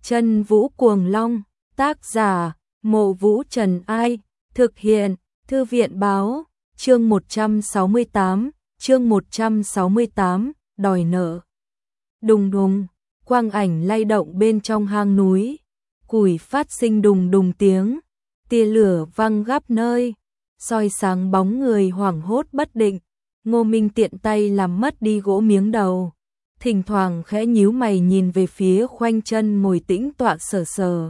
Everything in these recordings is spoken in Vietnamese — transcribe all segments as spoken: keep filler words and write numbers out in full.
Chân Vũ Cuồng Long, tác giả, Mộ Vũ Trần Ai, thực hiện, Thư viện Báo, chương một trăm sáu mươi tám, chương một trăm sáu mươi tám, đòi nợ. Đùng đùng, quang ảnh lay động bên trong hang núi, củi phát sinh đùng đùng tiếng, tia lửa văng khắp nơi, soi sáng bóng người hoảng hốt bất định. Ngô Minh tiện tay làm mất đi gỗ miếng đầu, thỉnh thoảng khẽ nhíu mày nhìn về phía khoanh chân ngồi tĩnh tọa Sở Sở.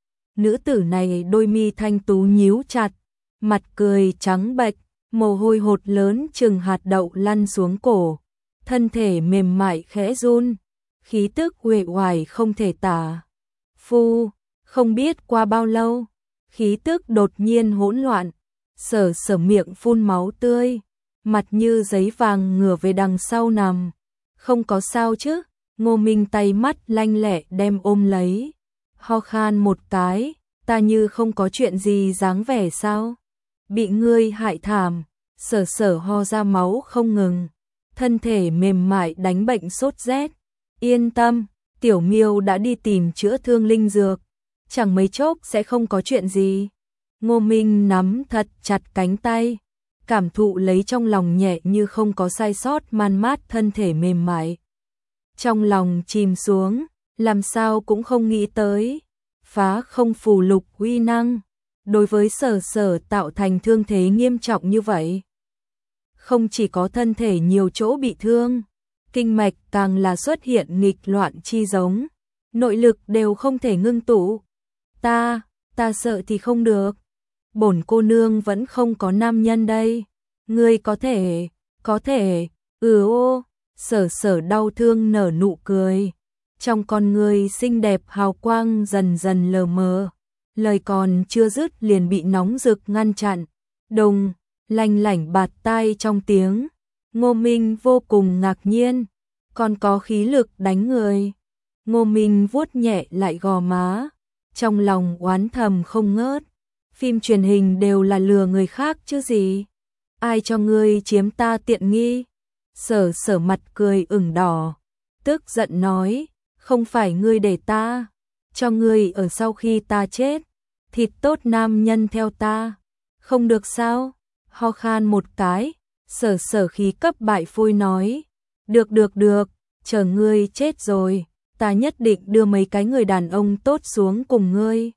Nữ tử này đôi mi thanh tú nhíu chặt, mặt cười trắng bệch, mồ hôi hột lớn chừng hạt đậu lăn xuống cổ, thân thể mềm mại khẽ run, khí tức uể oải không thể tả. Phu, không biết qua bao lâu, khí tức đột nhiên hỗn loạn, Sở Sở miệng phun máu tươi, mặt như giấy vàng ngửa về đằng sau nằm. Không có sao chứ? Ngô Minh tay mắt lanh lẹ đem ôm lấy, ho khan một cái, ta như không có chuyện gì dáng vẻ sao? Bị ngươi hại thảm. Sở Sở ho ra máu không ngừng, thân thể mềm mại đánh bệnh sốt rét. Yên tâm, Tiểu Miêu đã đi tìm chữa thương linh dược, chẳng mấy chốc sẽ không có chuyện gì. Ngô Minh nắm thật chặt cánh tay, cảm thụ lấy trong lòng nhẹ như không có sai sót man mát thân thể mềm mại. Trong lòng chìm xuống, làm sao cũng không nghĩ tới, phá không phù lục uy năng, đối với Sở Sở tạo thành thương thế nghiêm trọng như vậy. Không chỉ có thân thể nhiều chỗ bị thương, kinh mạch càng là xuất hiện nghịch loạn chi giống, nội lực đều không thể ngưng tụ. Ta, ta sợ thì không được. Bổn cô nương vẫn không có nam nhân đây. Ngươi có thể, có thể, ừ ô. Sở Sở đau thương nở nụ cười, trong con người xinh đẹp hào quang dần dần lờ mờ, lời còn chưa dứt liền bị nóng rực ngăn chặn. Đùng, lanh lảnh bạt tai trong tiếng. Ngô Minh vô cùng ngạc nhiên, còn có khí lực đánh người. Ngô Minh vuốt nhẹ lại gò má, trong lòng oán thầm không ngớt. Phim truyền hình đều là lừa người khác chứ gì. Ai cho ngươi chiếm ta tiện nghi? Sở Sở mặt cười ửng đỏ, tức giận nói, không phải ngươi để ta cho ngươi ở sau khi ta chết, thịt tốt nam nhân theo ta, không được sao? Ho khan một cái, Sở Sở khí cấp bại phôi nói, được được được, chờ ngươi chết rồi, ta nhất định đưa mấy cái người đàn ông tốt xuống cùng ngươi.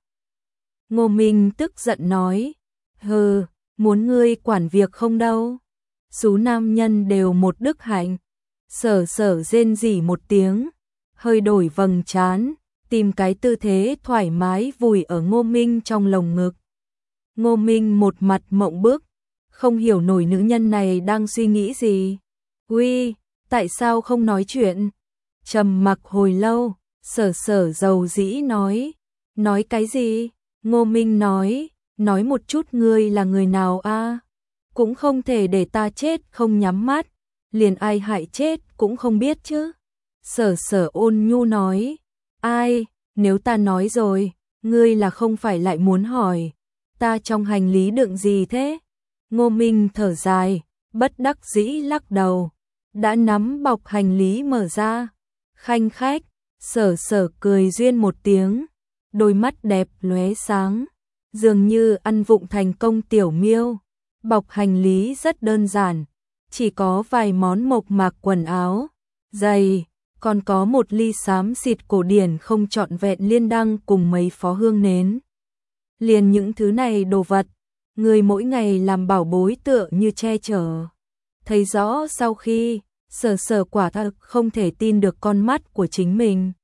Ngô Minh tức giận nói, hừ, muốn ngươi quản việc không đâu. Số nam nhân đều một đức hạnh. Sở Sở rên rỉ một tiếng, hơi đổi vầng trán, tìm cái tư thế thoải mái vùi ở Ngô Minh trong lồng ngực. Ngô Minh một mặt mộng bức, không hiểu nổi nữ nhân này đang suy nghĩ gì. Uy, tại sao không nói chuyện? Trầm mặc hồi lâu, Sở Sở dầu dĩ nói, nói cái gì? Ngô Minh nói, nói một chút ngươi là người nào a? Cũng không thể để ta chết không nhắm mắt, liền ai hại chết cũng không biết chứ. Sở Sở ôn nhu nói, ai, nếu ta nói rồi, ngươi là không phải lại muốn hỏi, ta trong hành lý đựng gì thế? Ngô Minh thở dài, bất đắc dĩ lắc đầu, đã nắm bọc hành lý mở ra, khanh khách. Sở Sở cười duyên một tiếng, đôi mắt đẹp lóe sáng, dường như ăn vụng thành công Tiểu Miêu. Bọc hành lý rất đơn giản, chỉ có vài món mộc mạc quần áo, giày, còn có một ly xám xịt cổ điển không trọn vẹn liên đăng cùng mấy phó hương nến. Liền những thứ này đồ vật, người mỗi ngày làm bảo bối tựa như che chở. Thấy rõ sau khi, Sở Sở quả thật không thể tin được con mắt của chính mình.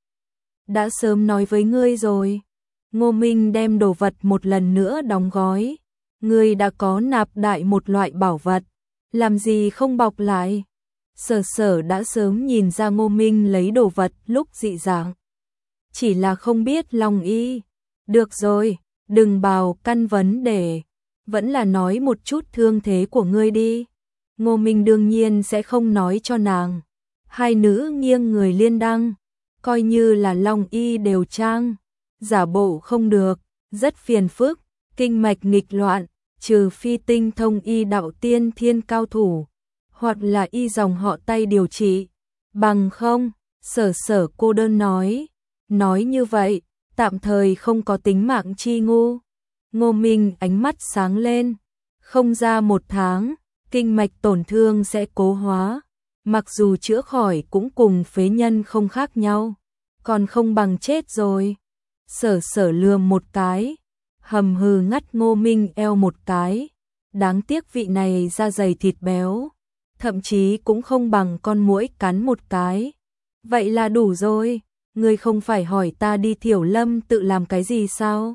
Đã sớm nói với ngươi rồi. Ngô Minh đem đồ vật một lần nữa đóng gói. Ngươi đã có nạp đại một loại bảo vật, làm gì không bọc lại? Sở Sở đã sớm nhìn ra Ngô Minh lấy đồ vật lúc dị dạng, chỉ là không biết lòng y. Được rồi, đừng bào căn vấn đề, vẫn là nói một chút thương thế của ngươi đi. Ngô Minh đương nhiên sẽ không nói cho nàng. Hai nữ nghiêng người liên đăng, coi như là lòng y đều trang, giả bộ không được, rất phiền phức. Kinh mạch nghịch loạn, trừ phi tinh thông y đạo tiên thiên cao thủ, hoặc là y dòng họ Tay điều trị, bằng không. Sở Sở cô đơn nói, nói như vậy, tạm thời không có tính mạng chi ngu. Ngô Minh ánh mắt sáng lên, không ra một tháng, kinh mạch tổn thương sẽ cố hóa, mặc dù chữa khỏi cũng cùng phế nhân không khác nhau, còn không bằng chết rồi. Sở Sở lườm một cái, hầm hừ ngắt Ngô Minh eo một cái, đáng tiếc vị này da dày thịt béo, thậm chí cũng không bằng con muỗi cắn một cái. Vậy là đủ rồi, ngươi không phải hỏi ta đi Thiểu Lâm tự làm cái gì sao?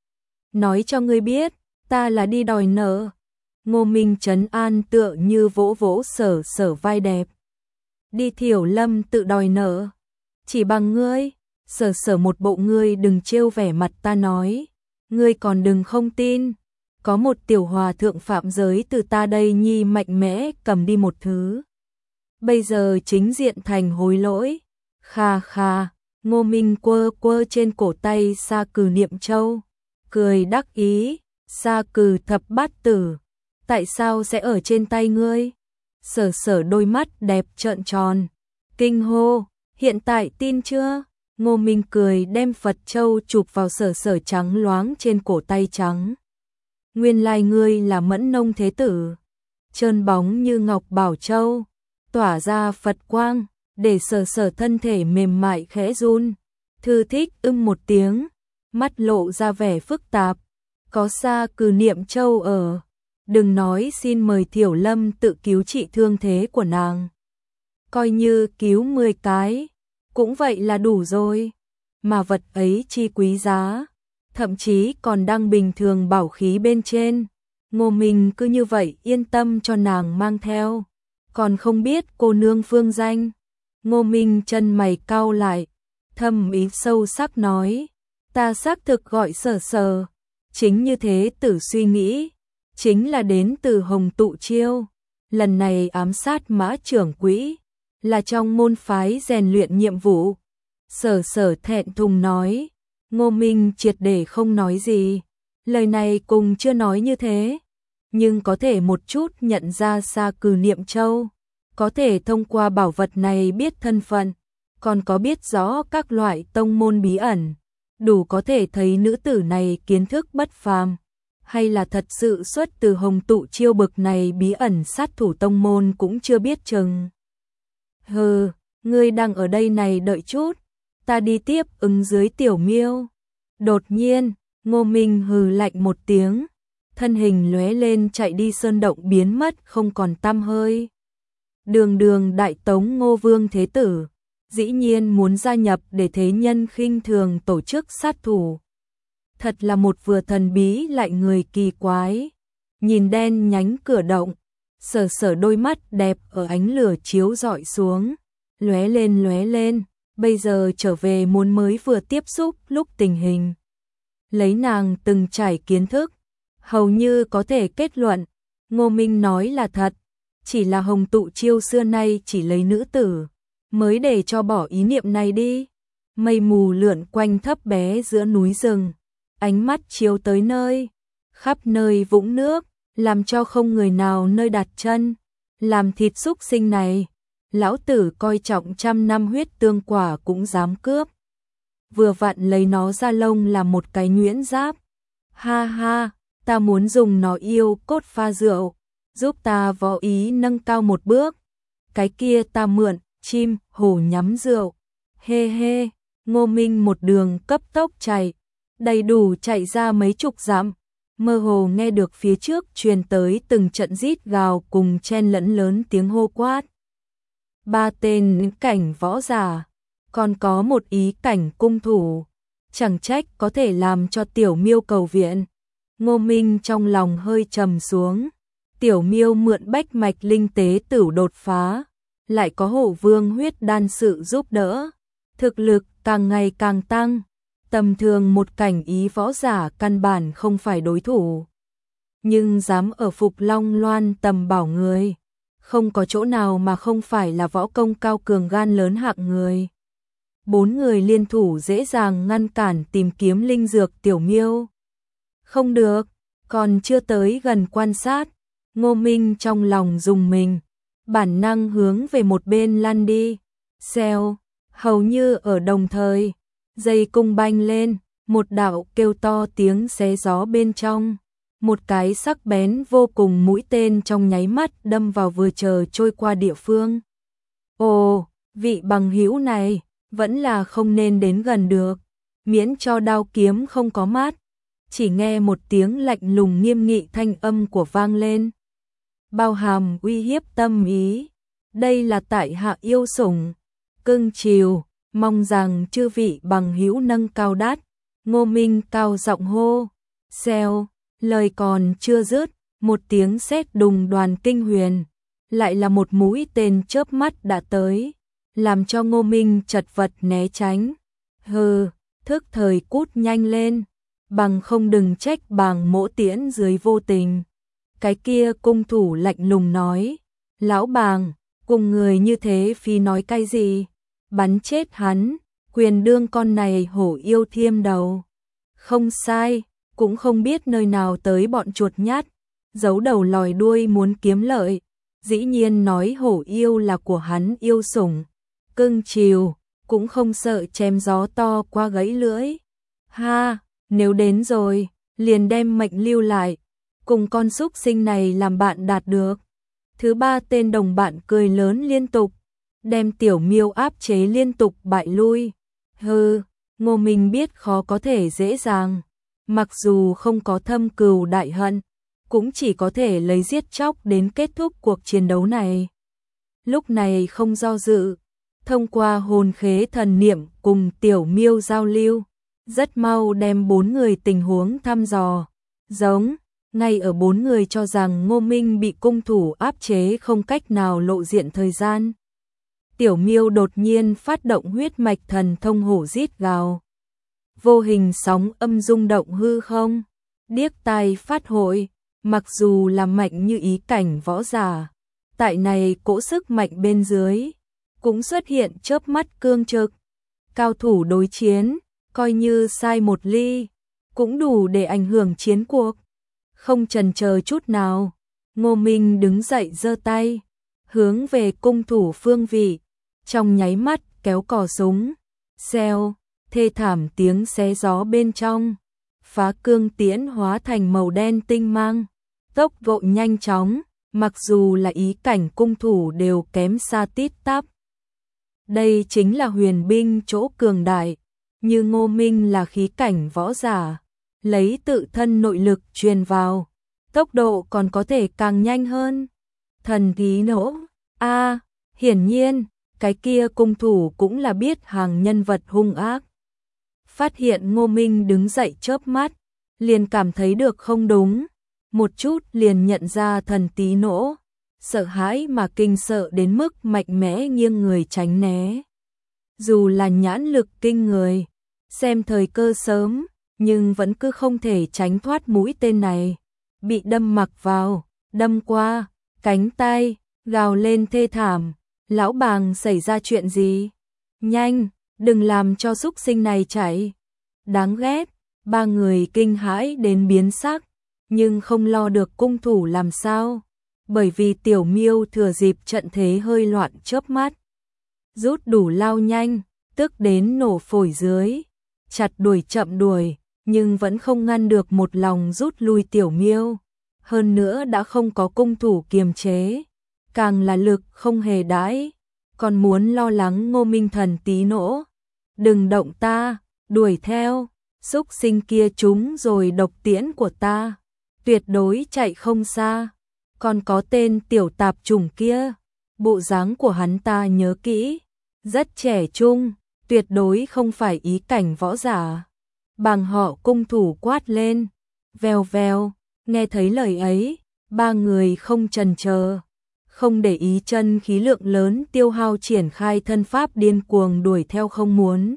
Nói cho ngươi biết, ta là đi đòi nợ. Ngô Minh trấn an tựa như vỗ vỗ Sở Sở vai đẹp. Đi Thiểu Lâm tự đòi nợ, chỉ bằng ngươi. Sở Sở một bộ ngươi đừng trêu vẻ mặt ta nói, ngươi còn đừng không tin, có một tiểu hòa thượng phạm giới từ ta đây nhi mạnh mẽ cầm đi một thứ, bây giờ chính diện thành hối lỗi. Kha kha, Ngô Minh quơ quơ trên cổ tay Sa Cừ Niệm Châu, cười đắc ý. Sa Cừ thập bát tử, tại sao sẽ ở trên tay ngươi? Sở Sở đôi mắt đẹp trợn tròn, kinh hô, hiện tại tin chưa? Ngô Minh cười đem Phật Châu chụp vào Sở Sở trắng loáng trên cổ tay trắng. Nguyên lai ngươi là Mẫn Nông Thế Tử, trơn bóng như ngọc bảo châu, tỏa ra Phật quang, để Sở Sở thân thể mềm mại khẽ run. Thư thích ưm một tiếng, mắt lộ ra vẻ phức tạp, có Sa Cừ Niệm Châu ở, đừng nói xin mời Thiểu Lâm tự cứu trị thương thế của nàng, coi như cứu mười cái, cũng vậy là đủ rồi, mà vật ấy chi quý giá, thậm chí còn đang bình thường bảo khí bên trên. Ngô Minh cứ như vậy yên tâm cho nàng mang theo, còn không biết cô nương phương danh. Ngô Minh chân mày cau lại, thâm ý sâu sắc nói, ta xác thực gọi Sở Sở, chính như thế tử suy nghĩ, chính là đến từ Hồng Tụ Chiêu, lần này ám sát Mã trưởng quỹ, là trong môn phái rèn luyện nhiệm vụ. Sở Sở thẹn thùng nói. Ngô Minh triệt để không nói gì, lời này cùng chưa nói như thế, nhưng có thể một chút nhận ra Sa Cừ Niệm Châu, có thể thông qua bảo vật này biết thân phận, còn có biết rõ các loại tông môn bí ẩn, đủ có thể thấy nữ tử này kiến thức bất phàm, hay là thật sự xuất từ Hồng Tụ Chiêu bực này bí ẩn sát thủ tông môn cũng chưa biết chừng. Hừ, ngươi đang ở đây này đợi chút, ta đi tiếp ứng dưới Tiểu Miêu. Đột nhiên, Ngô Minh hừ lạnh một tiếng, thân hình lóe lên chạy đi sơn động biến mất không còn tăm hơi. Đường đường Đại Tống Ngô Vương Thế Tử, dĩ nhiên muốn gia nhập để thế nhân khinh thường tổ chức sát thủ. Thật là một vừa thần bí lại người kỳ quái. Nhìn đen nhánh cửa động, Sở Sở đôi mắt đẹp ở ánh lửa chiếu rọi xuống, lóe lên lóe lên, bây giờ trở về muốn mới vừa tiếp xúc lúc tình hình. Lấy nàng từng trải kiến thức, hầu như có thể kết luận, Ngô Minh nói là thật, chỉ là Hồng Tụ Chiêu xưa nay chỉ lấy nữ tử, mới để cho bỏ ý niệm này đi. Mây mù lượn quanh thấp bé giữa núi rừng, ánh mắt chiếu tới nơi, khắp nơi vũng nước, làm cho không người nào nơi đặt chân. Làm thịt súc sinh này, lão tử coi trọng trăm năm huyết tương quả cũng dám cướp. Vừa vặn lấy nó ra lông làm một cái nhuyễn giáp. Ha ha, ta muốn dùng nó yêu cốt pha rượu, giúp ta võ ý nâng cao một bước. Cái kia ta mượn, chim, hổ nhắm rượu. Hê hê, Ngô Minh một đường cấp tốc chạy, đầy đủ chạy ra mấy chục dặm. Mơ hồ nghe được phía trước truyền tới từng trận rít gào cùng chen lẫn lớn tiếng hô quát. Ba tên cảnh võ giả, còn có một ý cảnh cung thủ, chẳng trách có thể làm cho Tiểu Miêu cầu viện. Ngô Minh trong lòng hơi trầm xuống, Tiểu Miêu mượn bách mạch linh tế tửu đột phá, lại có Hổ Vương huyết đan sự giúp đỡ, thực lực càng ngày càng tăng, tầm thường một cảnh ý võ giả căn bản không phải đối thủ. Nhưng dám ở Phục Long Loan tầm bảo người, không có chỗ nào mà không phải là võ công cao cường gan lớn hạng người. Bốn người liên thủ dễ dàng ngăn cản tìm kiếm linh dược Tiểu Miêu. Không được, còn chưa tới gần quan sát, Ngô Minh trong lòng rùng mình, bản năng hướng về một bên lăn đi. Xèo, hầu như ở đồng thời, dây cung banh lên, một đạo kêu to tiếng xé gió bên trong, một cái sắc bén vô cùng mũi tên trong nháy mắt đâm vào vừa chờ trôi qua địa phương. Ồ, vị bằng hữu này, vẫn là không nên đến gần được, miễn cho đao kiếm không có mát. Chỉ nghe một tiếng lạnh lùng nghiêm nghị thanh âm của vang lên, bao hàm uy hiếp tâm ý. Đây là tại hạ yêu sủng, cưng chiều, mong rằng chư vị bằng hữu nâng cao đát. Ngô Minh cao giọng hô. Xèo, lời còn chưa dứt, một tiếng sét đùng đoàn kinh huyền, lại là một mũi tên chớp mắt đã tới, làm cho Ngô Minh chật vật né tránh. Hừ, thức thời cút nhanh lên, bằng không đừng trách bàng mỗ tiễn dưới vô tình. Cái kia cung thủ lạnh lùng nói, lão bàng, cùng người như thế phi nói cái gì, bắn chết hắn, quyền đương con này hổ yêu thiêm đầu. Không sai, cũng không biết nơi nào tới bọn chuột nhát, giấu đầu lòi đuôi muốn kiếm lợi, dĩ nhiên nói hổ yêu là của hắn yêu sủng, cưng chiều, cũng không sợ chém gió to qua gãy lưỡi. Ha, nếu đến rồi, liền đem mệnh lưu lại, cùng con súc sinh này làm bạn đạt được. Thứ ba tên đồng bạn cười lớn liên tục, đem Tiểu Miêu áp chế liên tục bại lui. Hừ, Ngô Minh biết khó có thể dễ dàng, mặc dù không có thâm cừu đại hận, cũng chỉ có thể lấy giết chóc đến kết thúc cuộc chiến đấu này. Lúc này không do dự, thông qua hồn khế thần niệm cùng Tiểu Miêu giao lưu, rất mau đem bốn người tình huống thăm dò. Giống, ngay ở bốn người cho rằng Ngô Minh bị cung thủ áp chế không cách nào lộ diện thời gian, Tiểu Miêu đột nhiên phát động huyết mạch thần thông hổ rít gào. Vô hình sóng âm rung động hư không, điếc tai phát hội, mặc dù là mạnh như ý cảnh võ giả, tại này cỗ sức mạnh bên dưới, cũng xuất hiện chớp mắt cương trực. Cao thủ đối chiến, coi như sai một ly, cũng đủ để ảnh hưởng chiến cuộc. Không chần chờ chút nào, Ngô Minh đứng dậy giơ tay, hướng về cung thủ phương vị, trong nháy mắt kéo cò súng, xèo, thê thảm tiếng xé gió bên trong, phá cương tiễn hóa thành màu đen tinh mang, tốc độ nhanh chóng, mặc dù là ý cảnh cung thủ đều kém xa tít tắp. Đây chính là huyền binh chỗ cường đại, như Ngô Minh là khí cảnh võ giả, lấy tự thân nội lực truyền vào, tốc độ còn có thể càng nhanh hơn. Thần thí nổ, a, hiển nhiên, cái kia cung thủ cũng là biết hàng nhân vật hung ác. Phát hiện Ngô Minh đứng dậy chớp mắt, liền cảm thấy được không đúng, một chút liền nhận ra thần tí nổ, sợ hãi mà kinh sợ đến mức mạnh mẽ nghiêng người tránh né. Dù là nhãn lực kinh người, xem thời cơ sớm, nhưng vẫn cứ không thể tránh thoát mũi tên này, bị đâm mặc vào, đâm qua, cánh tay, gào lên thê thảm. Lão bàng xảy ra chuyện gì? Nhanh, đừng làm cho súc sinh này chạy. Đáng ghét, ba người kinh hãi đến biến sắc, nhưng không lo được cung thủ làm sao, bởi vì Tiểu Miêu thừa dịp trận thế hơi loạn chớp mắt, rút đủ lao nhanh, tức đến nổ phổi dưới, chặt đuổi chậm đuổi, nhưng vẫn không ngăn được một lòng rút lui Tiểu Miêu, hơn nữa đã không có cung thủ kiềm chế, càng là lực không hề đãi, còn muốn lo lắng Ngô Minh thần tí nổ. Đừng động ta, đuổi theo, xúc sinh kia trúng rồi độc tiễn của ta, tuyệt đối chạy không xa. Còn có tên tiểu tạp chủng kia, bộ dáng của hắn ta nhớ kỹ, rất trẻ trung, tuyệt đối không phải ý cảnh võ giả. Bàng họ cung thủ quát lên, vèo vèo, nghe thấy lời ấy, ba người không chần chờ, không để ý chân khí lượng lớn tiêu hao triển khai thân pháp điên cuồng đuổi theo không muốn.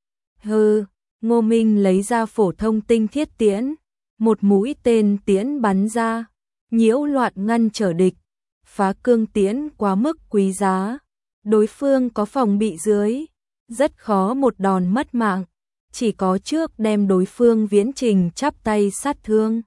Hừ, Ngô Minh lấy ra phổ thông tinh thiết tiễn, một mũi tên tiễn bắn ra, nhiễu loạn ngăn trở địch, phá cương tiễn quá mức quý giá, đối phương có phòng bị dưới, rất khó một đòn mất mạng, chỉ có trước đem đối phương viễn trình chắp tay sát thương,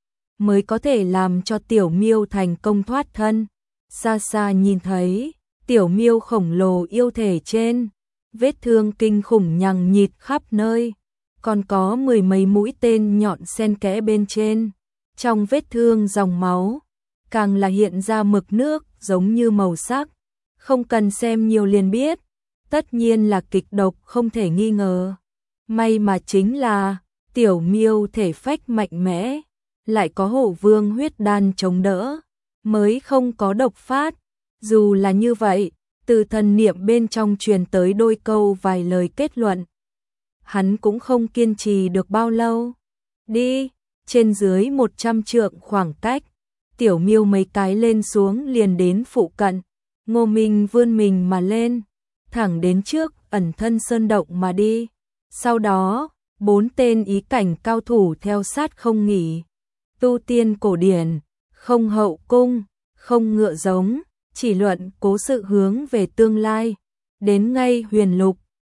mới có thể làm cho Tiểu Miêu thành công thoát thân. Xa xa nhìn thấy, Tiểu Miêu khổng lồ yêu thể trên, vết thương kinh khủng nhằng nhịt khắp nơi, còn có mười mấy mũi tên nhọn xen kẽ bên trên. Trong vết thương dòng máu, càng là hiện ra mực nước giống như màu sắc. Không cần xem nhiều liền biết, tất nhiên là kịch độc không thể nghi ngờ. May mà chính là Tiểu Miêu thể phách mạnh mẽ, lại có Hổ Vương huyết đan chống đỡ, mới không có độc phát. Dù là như vậy, từ thần niệm bên trong truyền tới đôi câu vài lời kết luận. Hắn cũng không kiên trì được bao lâu. Đi, trên dưới một trăm trượng khoảng cách, Tiểu Miêu mấy cái lên xuống liền đến phụ cận. Ngô Minh vươn mình mà lên, thẳng đến trước ẩn thân sơn động mà đi. Sau đó, bốn tên ý cảnh cao thủ theo sát không nghỉ. Tu tiên cổ điển, không hậu cung, không ngựa giống, chỉ luận cố sự hướng về tương lai. Đến ngay huyền lục,